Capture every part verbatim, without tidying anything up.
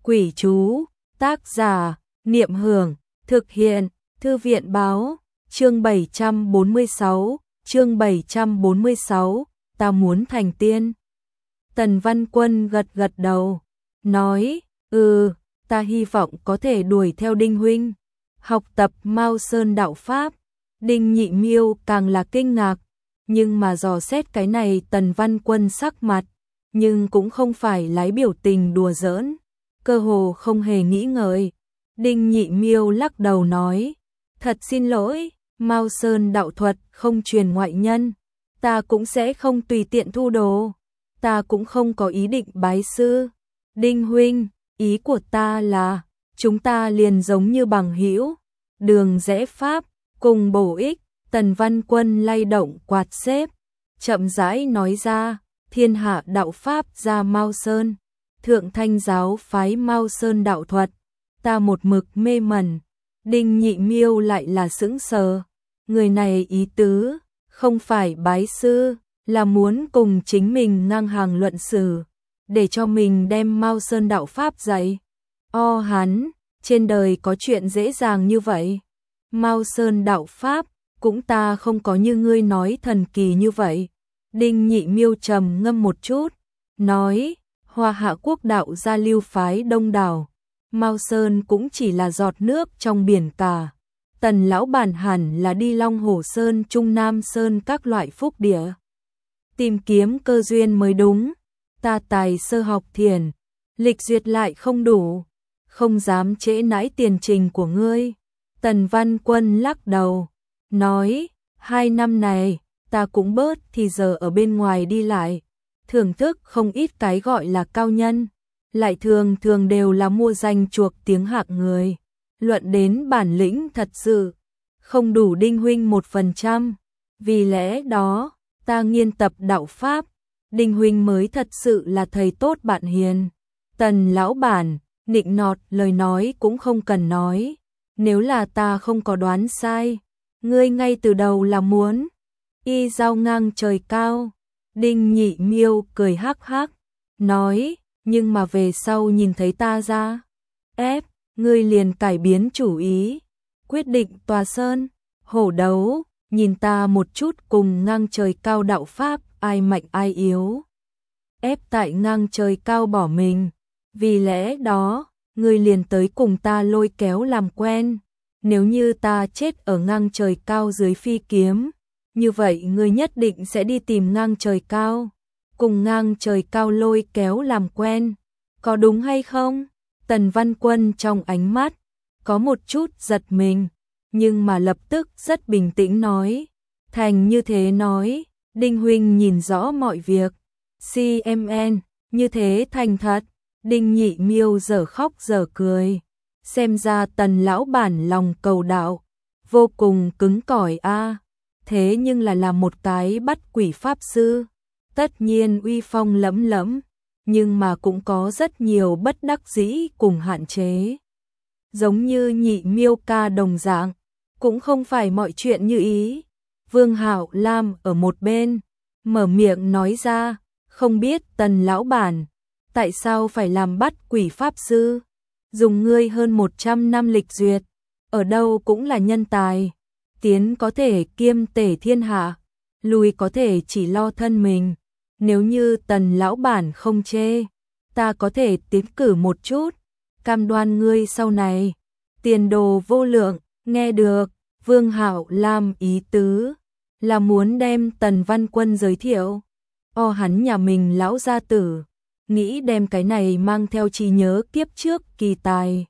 Quỷ chú, tác giả, Niệm Hưởng, thực hiện, Thư viện Báo, chương bảy trăm bốn mươi sáu, chương bảy trăm bốn mươi sáu, ta muốn thành tiên. Tần Văn Quân gật gật đầu, nói, ừ, ta hy vọng có thể đuổi theo Đinh huynh, học tập Mao Sơn đạo pháp. Đinh Nhị Miêu càng là kinh ngạc, nhưng mà dò xét cái này Tần Văn Quân sắc mặt, nhưng cũng không phải lái biểu tình đùa giỡn, cơ hồ không hề nghĩ ngợi. Đinh Nhị Miêu lắc đầu nói, thật xin lỗi, Mao Sơn đạo thuật không truyền ngoại nhân, ta cũng sẽ không tùy tiện thu đồ, ta cũng không có ý định bái sư. Đinh huynh, ý của ta là, chúng ta liền giống như bằng hữu, đường rẽ pháp, cùng bổ ích. Tần Văn Quân lay động quạt xếp, chậm rãi nói ra, thiên hạ đạo pháp ra Mao Sơn, thượng thanh giáo phái Mao Sơn đạo thuật, ta một mực mê mẩn. Đinh Nhị Miêu lại là sững sờ, người này ý tứ, không phải bái sư, là muốn cùng chính mình ngang hàng luận sử, để cho mình đem Mao Sơn đạo pháp dạy. O hắn, trên đời có chuyện dễ dàng như vậy. Mao Sơn đạo pháp, cũng ta không có như ngươi nói thần kỳ như vậy. Đinh Nhị Miêu trầm ngâm một chút, nói, Hoa Hạ quốc đạo gia lưu phái đông đảo, Mao Sơn cũng chỉ là giọt nước trong biển cả. Tần lão bản hẳn là đi Long Hồ Sơn, Trung Nam Sơn các loại phúc địa, tìm kiếm cơ duyên mới đúng. Ta tài sơ học thiền, lịch duyệt lại không đủ, không dám trễ nãi tiền trình của ngươi. Tần Văn Quân lắc đầu, nói, hai năm này, ta cũng bớt thì giờ ở bên ngoài đi lại, thưởng thức không ít cái gọi là cao nhân, lại thường thường đều là mua danh chuộc tiếng hạng người. Luận đến bản lĩnh thật sự, không đủ Đinh huynh một phần trăm, vì lẽ đó, ta nghiên tập đạo pháp, Đinh huynh mới thật sự là thầy tốt bạn hiền. Tần lão bản, nịnh nọt lời nói cũng không cần nói, nếu là ta không có đoán sai, ngươi ngay từ đầu là muốn y giao ngang trời cao. Đinh Nhị Miêu cười hắc hắc, nói, nhưng mà về sau nhìn thấy ta ra ép, ngươi liền cải biến chủ ý, quyết định tòa sơn, hổ đấu, nhìn ta một chút cùng ngang trời cao đạo pháp, ai mạnh ai yếu. Ép tại ngang trời cao bỏ mình, vì lẽ đó, ngươi liền tới cùng ta lôi kéo làm quen. Nếu như ta chết ở ngang trời cao dưới phi kiếm, như vậy ngươi nhất định sẽ đi tìm ngang trời cao, cùng ngang trời cao lôi kéo làm quen, có đúng hay không? Tần Văn Quân trong ánh mắt có một chút giật mình, nhưng mà lập tức rất bình tĩnh nói, thành như thế nói, Đinh huynh nhìn rõ mọi việc, xê em en, như thế thành thật. Đinh Nhị Miêu dở khóc dở cười, xem ra Tần lão bản lòng cầu đạo, vô cùng cứng cỏi a. Thế nhưng là làm một cái bắt quỷ pháp sư, tất nhiên uy phong lẫm lẫm, nhưng mà cũng có rất nhiều bất đắc dĩ cùng hạn chế. Giống như Nhị Miêu ca đồng dạng, cũng không phải mọi chuyện như ý. Vương Hạo Lam ở một bên, mở miệng nói ra, không biết Tần lão bản, tại sao phải làm bắt quỷ pháp sư? Dùng ngươi hơn một trăm năm lịch duyệt, ở đâu cũng là nhân tài, tiến có thể kiêm tể thiên hạ, lùi có thể chỉ lo thân mình. Nếu như Tần lão bản không chê, ta có thể tiến cử một chút, cam đoan ngươi sau này tiền đồ vô lượng. Nghe được, Vương Hạo Lam ý tứ là muốn đem Tần Văn Quân giới thiệu. O hắn nhà mình lão gia tử, nghĩ đem cái này mang theo trí nhớ kiếp trước kỳ tài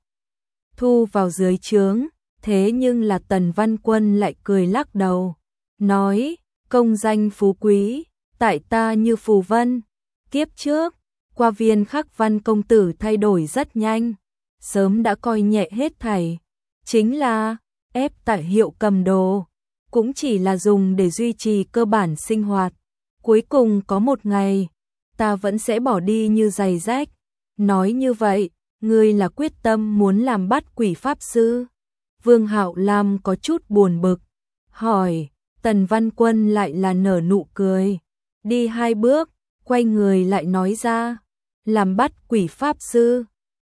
thu vào dưới trướng, thế nhưng là Tần Văn Quân lại cười lắc đầu, nói, công danh phú quý, tại ta như phù vân. Kiếp trước, qua Viên Khắc Văn công tử thay đổi rất nhanh, sớm đã coi nhẹ hết thảy, chính là ép tại hiệu cầm đồ, cũng chỉ là dùng để duy trì cơ bản sinh hoạt. Cuối cùng có một ngày, ta vẫn sẽ bỏ đi như giày rách. Nói như vậy, ngươi là quyết tâm muốn làm bắt quỷ pháp sư? Vương Hạo Lam có chút buồn bực, hỏi. Tần Văn Quân lại là nở nụ cười, đi hai bước, quay người lại nói ra, làm bắt quỷ pháp sư,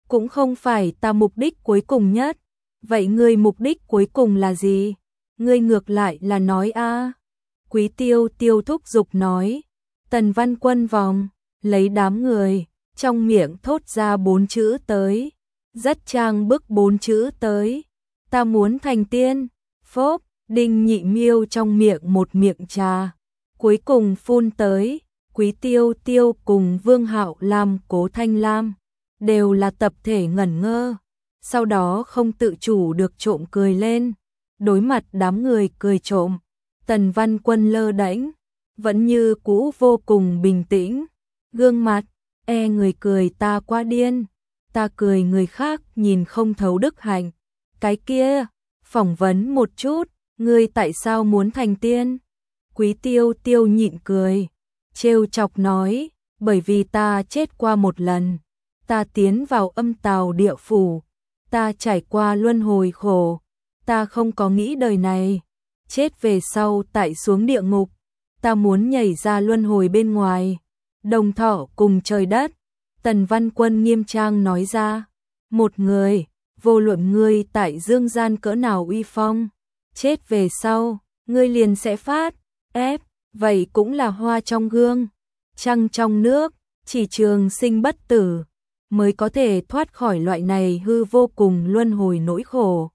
cũng không phải ta mục đích cuối cùng nhất. Vậy ngươi mục đích cuối cùng là gì? Ngươi ngược lại là nói a. Quý Tiêu Tiêu thúc giục nói. Tần Văn Quân vòng, lấy đám người, trong miệng thốt ra bốn chữ tới. Rất trang bức bốn chữ tới. Ta muốn thành tiên. Phốp, Đinh Nhị Miêu trong miệng một miệng trà. Cuối cùng phun tới. Quý Tiêu Tiêu cùng Vương Hạo Lam, Cố Thanh Lam đều là tập thể ngẩn ngơ, sau đó không tự chủ được trộm cười lên. Đối mặt đám người cười trộm, Tần Văn Quân lơ đễnh, vẫn như cũ vô cùng bình tĩnh, gương mặt e người cười ta quá điên, ta cười người khác nhìn không thấu đức hạnh. Cái kia, phỏng vấn một chút, ngươi tại sao muốn thành tiên? Quý Tiêu Tiêu nhịn cười, trêu chọc nói, bởi vì ta chết qua một lần, ta tiến vào âm tào địa phủ, ta trải qua luân hồi khổ, ta không có nghĩ đời này, chết về sau tại xuống địa ngục, ta muốn nhảy ra luân hồi bên ngoài, đồng thọ cùng trời đất. Tần Văn Quân nghiêm trang nói ra, một người, vô luận ngươi tại dương gian cỡ nào uy phong, chết về sau, ngươi liền sẽ phát, ép, vậy cũng là hoa trong gương, trăng trong nước, chỉ trường sinh bất tử, mới có thể thoát khỏi loại này hư vô cùng luân hồi nỗi khổ.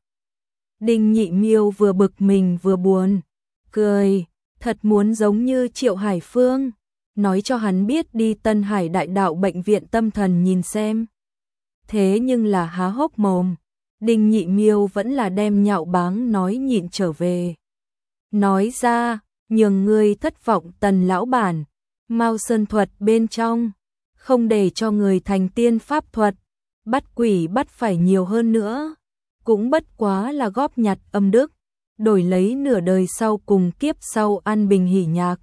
Đinh Nhị Miêu vừa bực mình vừa buồn, cười, thật muốn giống như Triệu Hải Phương, nói cho hắn biết đi Tân Hải Đại Đạo bệnh viện tâm thần nhìn xem. Thế nhưng là há hốc mồm, Đinh Nhị Miêu vẫn là đem nhạo báng nói nhịn trở về. Nói ra, nhường ngươi thất vọng Tần lão bản, Mao Sơn thuật bên trong, không để cho người thành tiên pháp thuật, bắt quỷ bắt phải nhiều hơn nữa, cũng bất quá là góp nhặt âm đức, đổi lấy nửa đời sau cùng kiếp sau an bình hỉ nhạc.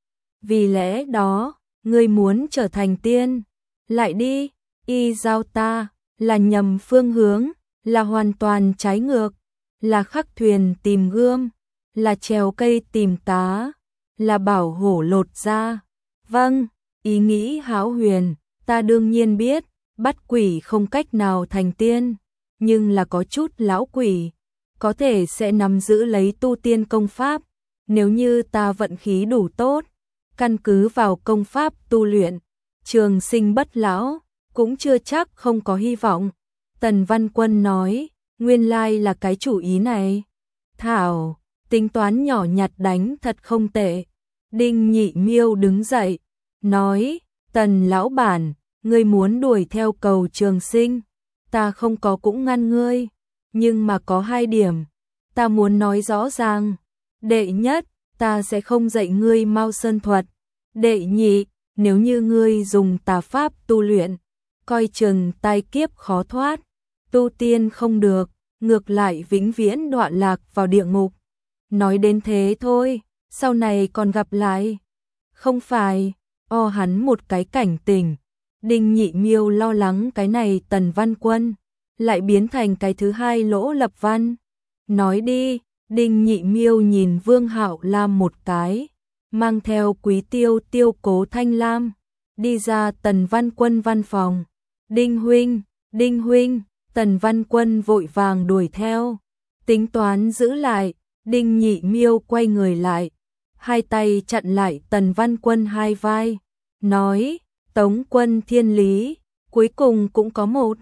Vì lẽ đó, ngươi muốn trở thành tiên, lại đi, y giao ta, là nhầm phương hướng, là hoàn toàn trái ngược, là khắc thuyền tìm gươm, là trèo cây tìm cá, là bảo hổ lột da. Vâng, ý nghĩ hão huyền, ta đương nhiên biết, bắt quỷ không cách nào thành tiên, nhưng là có chút lão quỷ, có thể sẽ nắm giữ lấy tu tiên công pháp, nếu như ta vận khí đủ tốt, căn cứ vào công pháp tu luyện, trường sinh bất lão, cũng chưa chắc không có hy vọng. Tần Văn Quân nói, nguyên lai là cái chủ ý này. Thảo, tính toán nhỏ nhặt đánh thật không tệ. Đinh Nhị Miêu đứng dậy, nói, Tần lão bản, ngươi muốn đuổi theo cầu trường sinh, ta không có cũng ngăn ngươi, nhưng mà có hai điểm, ta muốn nói rõ ràng. Đệ nhất, ta sẽ không dạy ngươi Mao Sơn thuật. Đệ nhị, nếu như ngươi dùng tà pháp tu luyện, coi chừng tai kiếp khó thoát, tu tiên không được, ngược lại vĩnh viễn đọa lạc vào địa ngục. Nói đến thế thôi, sau này còn gặp lại. Không phải, o hắn một cái cảnh tỉnh. Đinh Nhị Miêu lo lắng cái này Tần Văn Quân lại biến thành cái thứ hai Lỗ Lập Văn. Nói đi, Đinh Nhị Miêu nhìn Vương Hạo Lam một cái, mang theo Quý Tiêu Tiêu Cố Thanh Lam, đi ra Tần Văn Quân văn phòng. Đinh huynh, Đinh huynh, Tần Văn Quân vội vàng đuổi theo, tính toán giữ lại. Đinh Nhị Miêu quay người lại, hai tay chặn lại Tần Văn Quân hai vai, nói, Tống quân thiên lý, cuối cùng cũng có một.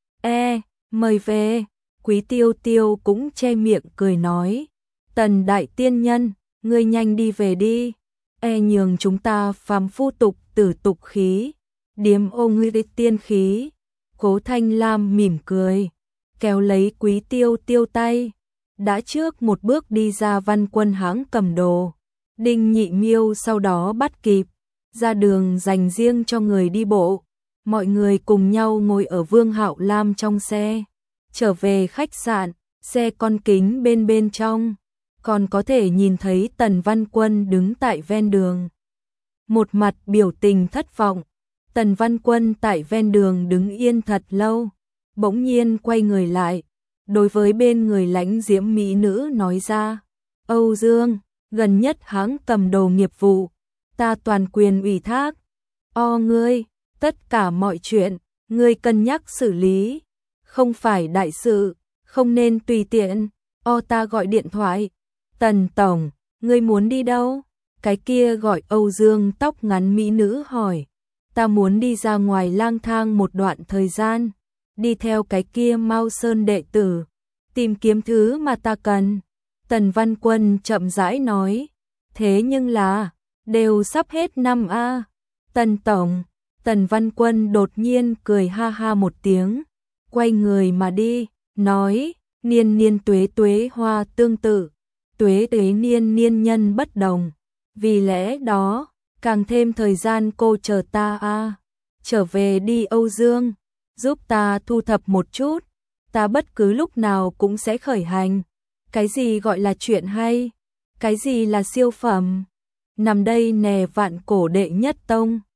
E, mời về. Quý Tiêu Tiêu cũng che miệng cười nói, Tần đại tiên nhân, ngươi nhanh đi về đi, e nhường chúng ta phàm phu tục tử tục khí, điếm ô ngươi tiên khí. Cố Thanh Lam mỉm cười, kéo lấy Quý Tiêu Tiêu tay, đã trước một bước đi ra Văn Quân hãng cầm đồ. Đinh Nhị Miêu sau đó bắt kịp, ra đường dành riêng cho người đi bộ. Mọi người cùng nhau ngồi ở Vương Hạo Lam trong xe, trở về khách sạn, xe con kính bên bên trong, còn có thể nhìn thấy Tần Văn Quân đứng tại ven đường. Một mặt biểu tình thất vọng, Tần Văn Quân tại ven đường đứng yên thật lâu, bỗng nhiên quay người lại, đối với bên người lãnh diễm mỹ nữ nói ra, Âu Dương, gần nhất hãng cầm đồ nghiệp vụ, ta toàn quyền ủy thác, o ngươi, tất cả mọi chuyện, ngươi cân nhắc xử lý. không phải đại sự, không nên tùy tiện. O ta gọi điện thoại. Tần tổng, ngươi muốn đi đâu? Cái kia gọi Âu Dương tóc ngắn mỹ nữ hỏi. Ta muốn đi ra ngoài lang thang một đoạn thời gian, đi theo cái kia Mao Sơn đệ tử, tìm kiếm thứ mà ta cần. Tần Văn Quân chậm rãi nói. Thế nhưng là, đều sắp hết năm a. Tần tổng, Tần Văn Quân đột nhiên cười ha ha một tiếng, quay người mà đi, nói, niên niên tuế tuế hoa tương tự, tuế tuế niên niên nhân bất đồng. Vì lẽ đó, càng thêm thời gian cô chờ ta a. Trở về đi Âu Dương, giúp ta thu thập một chút, ta bất cứ lúc nào cũng sẽ khởi hành. Cái gì gọi là chuyện hay? Cái gì là siêu phẩm? Nằm đây nè vạn cổ đệ nhất tông.